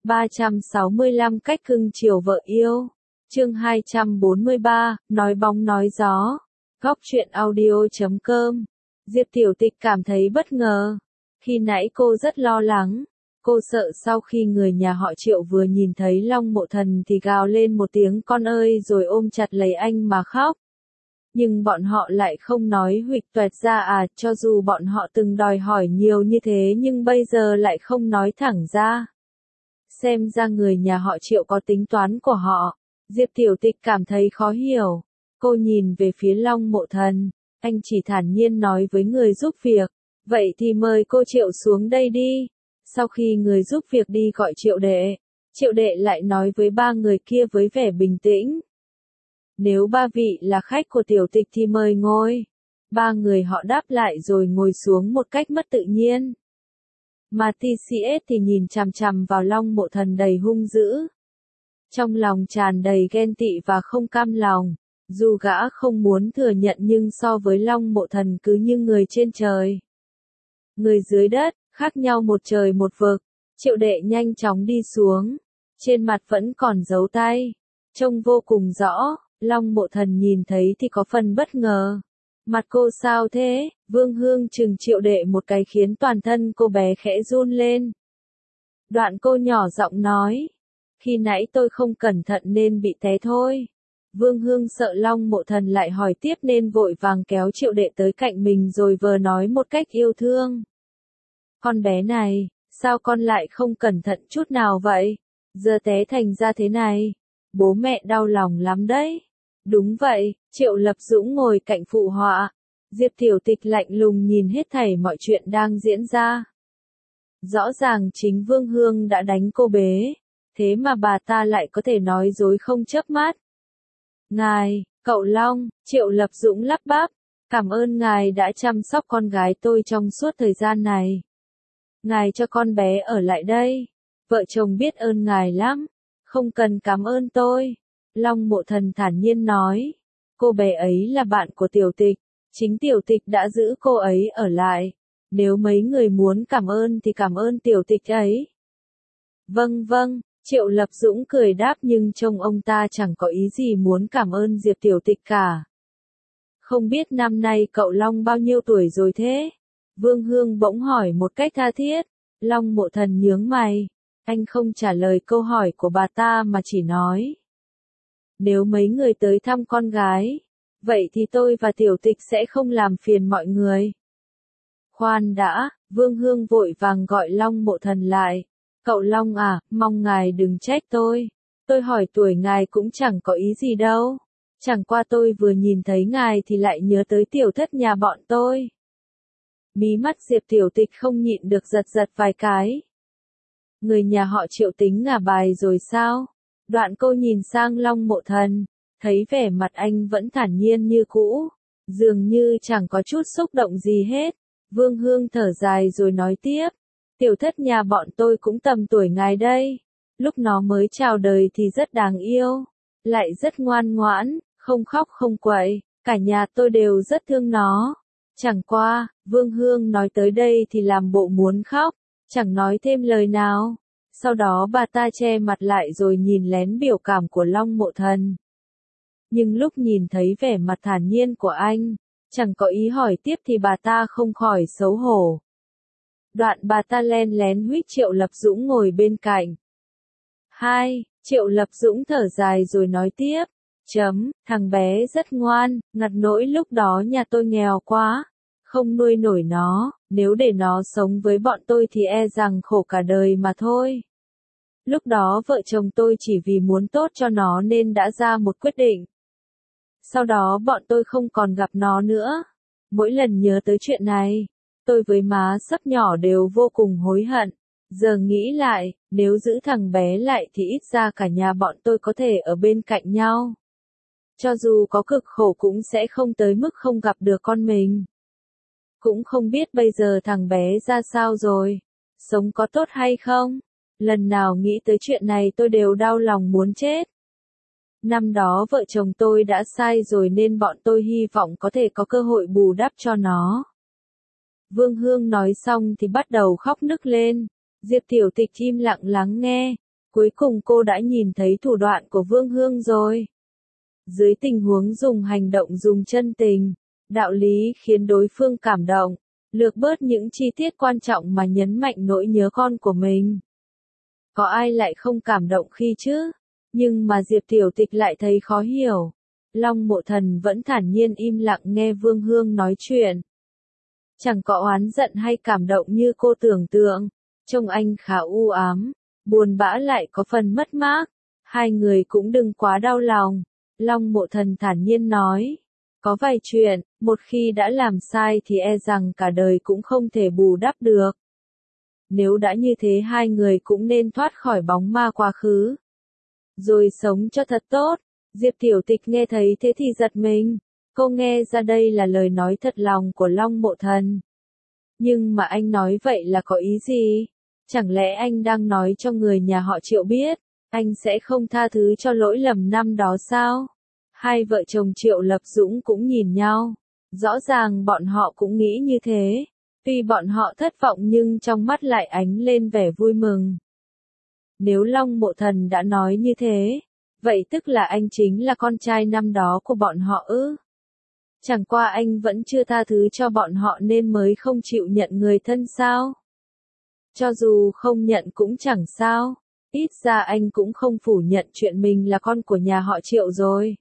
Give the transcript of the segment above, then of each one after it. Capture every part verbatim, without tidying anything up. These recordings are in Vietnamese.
ba trăm sáu mươi lăm cách cưng chiều vợ yêu. Chương hai trăm bốn mươi ba, nói bóng nói gió. Góc truyện audio chấm com. Diệp Tiểu Tịch cảm thấy bất ngờ. Khi nãy cô rất lo lắng. Cô sợ sau khi người nhà họ Triệu vừa nhìn thấy Long Mộ Thần thì gào lên một tiếng con ơi rồi ôm chặt lấy anh mà khóc. Nhưng bọn họ lại không nói huỵch toẹt ra à, cho dù bọn họ từng đòi hỏi nhiều như thế nhưng bây giờ lại không nói thẳng ra. Xem ra người nhà họ Triệu có tính toán của họ. Diệp Tiểu Tịch cảm thấy khó hiểu. Cô nhìn về phía Long Mộ Thần, anh chỉ thản nhiên nói với người giúp việc, vậy thì mời cô Triệu xuống đây đi. Sau khi người giúp việc đi gọi Triệu đệ, Triệu đệ lại nói với ba người kia với vẻ bình tĩnh. Nếu ba vị là khách của Tiểu Tịch thì mời ngồi. Ba người họ đáp lại rồi ngồi xuống một cách mất tự nhiên. Mà tê xê ét thì nhìn chằm chằm vào Long Mộ Thần đầy hung dữ. Trong lòng tràn đầy ghen tị và không cam lòng. Dù gã không muốn thừa nhận nhưng so với Long Mộ Thần cứ như người trên trời, người dưới đất, khác nhau một trời một vực. Triệu đệ nhanh chóng đi xuống. Trên mặt vẫn còn dấu tay. Trông vô cùng rõ. Long Mộ Thần nhìn thấy thì có phần bất ngờ. Mặt cô sao thế? Vương Hương chừng Triệu đệ một cái khiến toàn thân cô bé khẽ run lên. Đoạn cô nhỏ giọng nói. Khi nãy tôi không cẩn thận nên bị té thôi. Vương Hương sợ Long Mộ Thần lại hỏi tiếp nên vội vàng kéo Triệu đệ tới cạnh mình rồi vờ nói một cách yêu thương. Con bé này, sao con lại không cẩn thận chút nào vậy? Giờ té thành ra thế này. Bố mẹ đau lòng lắm đấy. Đúng vậy, Triệu Lập Dũng ngồi cạnh phụ họa. Diệp Tiểu Tịch lạnh lùng nhìn hết thảy mọi chuyện đang diễn ra. Rõ ràng chính Vương Hương đã đánh cô bé. Thế mà bà ta lại có thể nói dối không chớp mắt. Ngài, cậu Long, Triệu Lập Dũng lắp bắp. Cảm ơn ngài đã chăm sóc con gái tôi trong suốt thời gian này. Ngài cho con bé ở lại đây. Vợ chồng biết ơn ngài lắm. Không cần cảm ơn tôi. Long Mộ Thần thản nhiên nói. Cô bé ấy là bạn của Tiểu Tịch. Chính Tiểu Tịch đã giữ cô ấy ở lại. Nếu mấy người muốn cảm ơn thì cảm ơn Tiểu Tịch ấy. Vâng vâng, Triệu Lập Dũng cười đáp nhưng trông ông ta chẳng có ý gì muốn cảm ơn Diệp Tiểu Tịch cả. Không biết năm nay cậu Long bao nhiêu tuổi rồi thế? Vương Hương bỗng hỏi một cách tha thiết. Long Mộ Thần nhướng mày. Anh không trả lời câu hỏi của bà ta mà chỉ nói. Nếu mấy người tới thăm con gái, vậy thì tôi và Tiểu Tịch sẽ không làm phiền mọi người. Khoan đã, Vương Hương vội vàng gọi Long Mộ Thần lại. Cậu Long à, mong ngài đừng trách tôi. Tôi hỏi tuổi ngài cũng chẳng có ý gì đâu. Chẳng qua tôi vừa nhìn thấy ngài thì lại nhớ tới tiểu thất nhà bọn tôi. Mí mắt Diệp Tiểu Tịch không nhịn được giật giật vài cái. Người nhà họ Triệu tính ngả bài rồi sao? Đoạn cô nhìn sang Long Mộ Thần, thấy vẻ mặt anh vẫn thản nhiên như cũ, dường như chẳng có chút xúc động gì hết. Vương Hương thở dài rồi nói tiếp, tiểu thất nhà bọn tôi cũng tầm tuổi ngài đây. Lúc nó mới chào đời thì rất đáng yêu, lại rất ngoan ngoãn, không khóc không quậy, cả nhà tôi đều rất thương nó. Chẳng qua, Vương Hương nói tới đây thì làm bộ muốn khóc, chẳng nói thêm lời nào. Sau đó bà ta che mặt lại rồi nhìn lén biểu cảm của Long Mộ Thần. Nhưng lúc nhìn thấy vẻ mặt thản nhiên của anh, chẳng có ý hỏi tiếp thì bà ta không khỏi xấu hổ. Đoạn bà ta len lén huýt Triệu Lập Dũng ngồi bên cạnh. Hai, Triệu Lập Dũng thở dài rồi nói tiếp. Chấm, thằng bé rất ngoan, ngặt nỗi lúc đó nhà tôi nghèo quá. Không nuôi nổi nó, nếu để nó sống với bọn tôi thì e rằng khổ cả đời mà thôi. Lúc đó vợ chồng tôi chỉ vì muốn tốt cho nó nên đã ra một quyết định. Sau đó bọn tôi không còn gặp nó nữa. Mỗi lần nhớ tới chuyện này, tôi với má Sấp nhỏ đều vô cùng hối hận. Giờ nghĩ lại, nếu giữ thằng bé lại thì ít ra cả nhà bọn tôi có thể ở bên cạnh nhau. Cho dù có cực khổ cũng sẽ không tới mức không gặp được con mình. Cũng không biết bây giờ thằng bé ra sao rồi, sống có tốt hay không. Lần nào nghĩ tới chuyện này tôi đều đau lòng muốn chết. Năm đó vợ chồng tôi đã sai rồi nên bọn tôi hy vọng có thể có cơ hội bù đắp cho nó. Vương Hương nói xong thì bắt đầu khóc nức lên. Diệp Tiểu Tịch im lặng lắng nghe. Cuối cùng cô đã nhìn thấy thủ đoạn của Vương Hương rồi. Dưới tình huống dùng hành động dùng chân tình, đạo lý khiến đối phương cảm động, lược bớt những chi tiết quan trọng mà nhấn mạnh nỗi nhớ con của mình. Có ai lại không cảm động khi chứ? Nhưng mà Diệp Tiểu Tịch lại thấy khó hiểu. Long Mộ Thần vẫn thản nhiên im lặng nghe Vương Hương nói chuyện. Chẳng có oán giận hay cảm động như cô tưởng tượng. Trông anh khá u ám, buồn bã lại có phần mất mát. Hai người cũng đừng quá đau lòng. Long Mộ Thần thản nhiên nói. Có vài chuyện, một khi đã làm sai thì e rằng cả đời cũng không thể bù đắp được. Nếu đã như thế hai người cũng nên thoát khỏi bóng ma quá khứ. Rồi sống cho thật tốt. Diệp Tiểu Tịch nghe thấy thế thì giật mình. Cô nghe ra đây là lời nói thật lòng của Long Mộ Thần. Nhưng mà anh nói vậy là có ý gì? Chẳng lẽ anh đang nói cho người nhà họ Triệu biết, anh sẽ không tha thứ cho lỗi lầm năm đó sao? Hai vợ chồng Triệu Lập Dũng cũng nhìn nhau. Rõ ràng bọn họ cũng nghĩ như thế. Tuy bọn họ thất vọng nhưng trong mắt lại ánh lên vẻ vui mừng. Nếu Long Mộ Thần đã nói như thế, vậy tức là anh chính là con trai năm đó của bọn họ ư? Chẳng qua anh vẫn chưa tha thứ cho bọn họ nên mới không chịu nhận người thân sao? Cho dù không nhận cũng chẳng sao, ít ra anh cũng không phủ nhận chuyện mình là con của nhà họ Triệu rồi.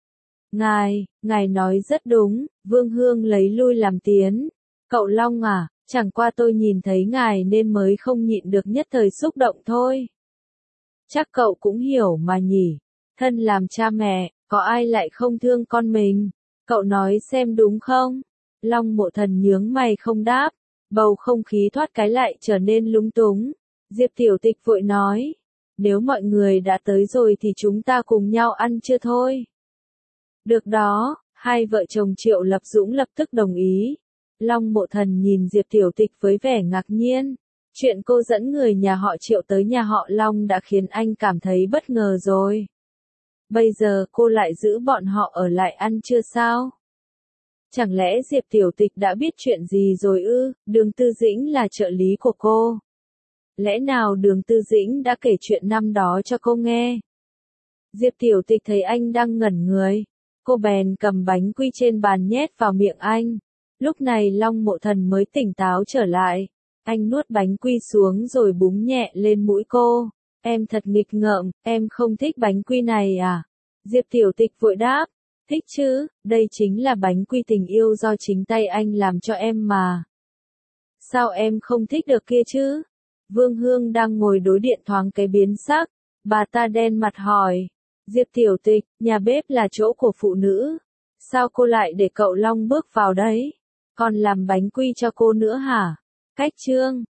Ngài, ngài nói rất đúng, Vương Hương lấy lui làm tiến. Cậu Long à, chẳng qua tôi nhìn thấy ngài nên mới không nhịn được nhất thời xúc động thôi. Chắc cậu cũng hiểu mà nhỉ, thân làm cha mẹ, có ai lại không thương con mình, cậu nói xem đúng không? Long Mộ Thần nhướng mày không đáp, bầu không khí thoát cái lại trở nên lúng túng. Diệp Tiểu Tịch vội nói, nếu mọi người đã tới rồi thì chúng ta cùng nhau ăn trưa thôi. Được đó, hai vợ chồng Triệu Lập Dũng lập tức đồng ý. Long Mộ Thần nhìn Diệp Tiểu Tịch với vẻ ngạc nhiên. Chuyện cô dẫn người nhà họ Triệu tới nhà họ Long đã khiến anh cảm thấy bất ngờ rồi. Bây giờ cô lại giữ bọn họ ở lại ăn trưa sao? Chẳng lẽ Diệp Tiểu Tịch đã biết chuyện gì rồi ư? Đường Tư Dĩnh là trợ lý của cô. Lẽ nào Đường Tư Dĩnh đã kể chuyện năm đó cho cô nghe? Diệp Tiểu Tịch thấy anh đang ngẩn người. Cô bèn cầm bánh quy trên bàn nhét vào miệng anh. Lúc này Long Mộ Thần mới tỉnh táo trở lại. Anh nuốt bánh quy xuống rồi búng nhẹ lên mũi cô. Em thật nghịch ngợm, em không thích bánh quy này à? Diệp Tiểu Tịch vội đáp. Thích chứ, đây chính là bánh quy tình yêu do chính tay anh làm cho em mà. Sao em không thích được kia chứ? Vương Hương đang ngồi đối điện thoáng cái biến sắc. Bà ta đen mặt hỏi. Diệp Tiểu Tịch, nhà bếp là chỗ của phụ nữ. Sao cô lại để cậu Long bước vào đấy? Còn làm bánh quy cho cô nữa hả? Cách chương